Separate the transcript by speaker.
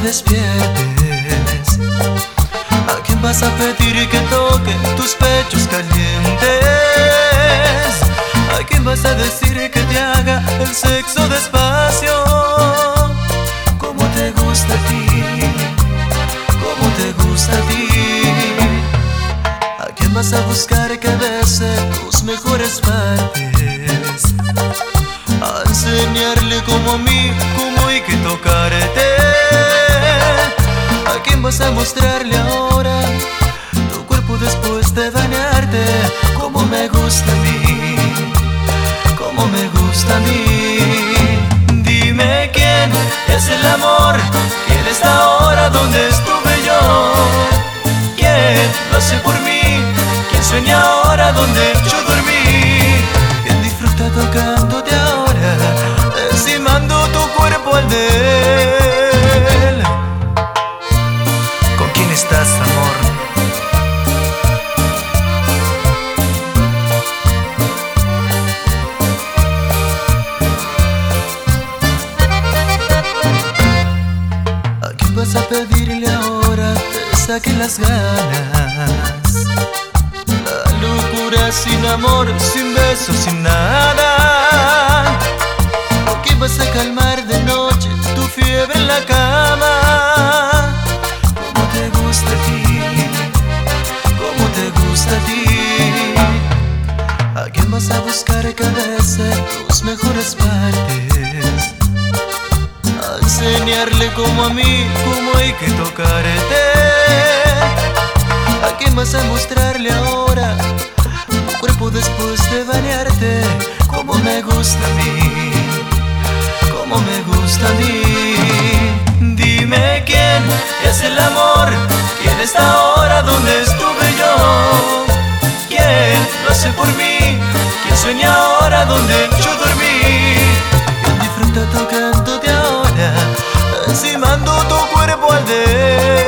Speaker 1: despiertes? ¿A quién vas a pedir que toque tus pechos calientes? ¿A quién vas a decir que te haga el sexo despacio? ¿Cómo te gusta a ti? ¿Cómo te gusta a ti? ¿A quién vas a buscar que bese tus mejores partes? A enseñarle como a mí, cómo hay que tocarte. ¿A quién vas a mostrarle ahora tu cuerpo después de bañarte? Como me gusta a mí, como me gusta a mí. Dime quién es el amor, quién está ahora donde estuve yo. ¿Quién lo hace por mí? ¿Quién sueña ahora donde yo dormí? ¿Quién disfruta tocándote ahora, encimando tu cuerpo al de él? ¿Con quién estás, amor? ¿A quién vas a pedirle ahora te saque las ganas? La locura sin amor, sin besos, sin nada. ¿A quién vas a calmar de noche tu fiebre en la cama? ¿Cómo te gusta a ti? ¿Cómo te gusta a ti? ¿A quién vas a buscar que bese tus mejores partes? A enseñarle como a mí, cómo hay que tocarte. ¿A quién vas a mostrarle ahora tu cuerpo después de bañarte? Como me gusta a mí, como me gusta a mí. Dime quién es el amor, quién está ahora donde estuve yo. ¿Quién lo hace por mí? ¿Quién sueña ahora donde yo dormí? ¿Quién disfruta tocándote ahora, encimando tu cuerpo al de él?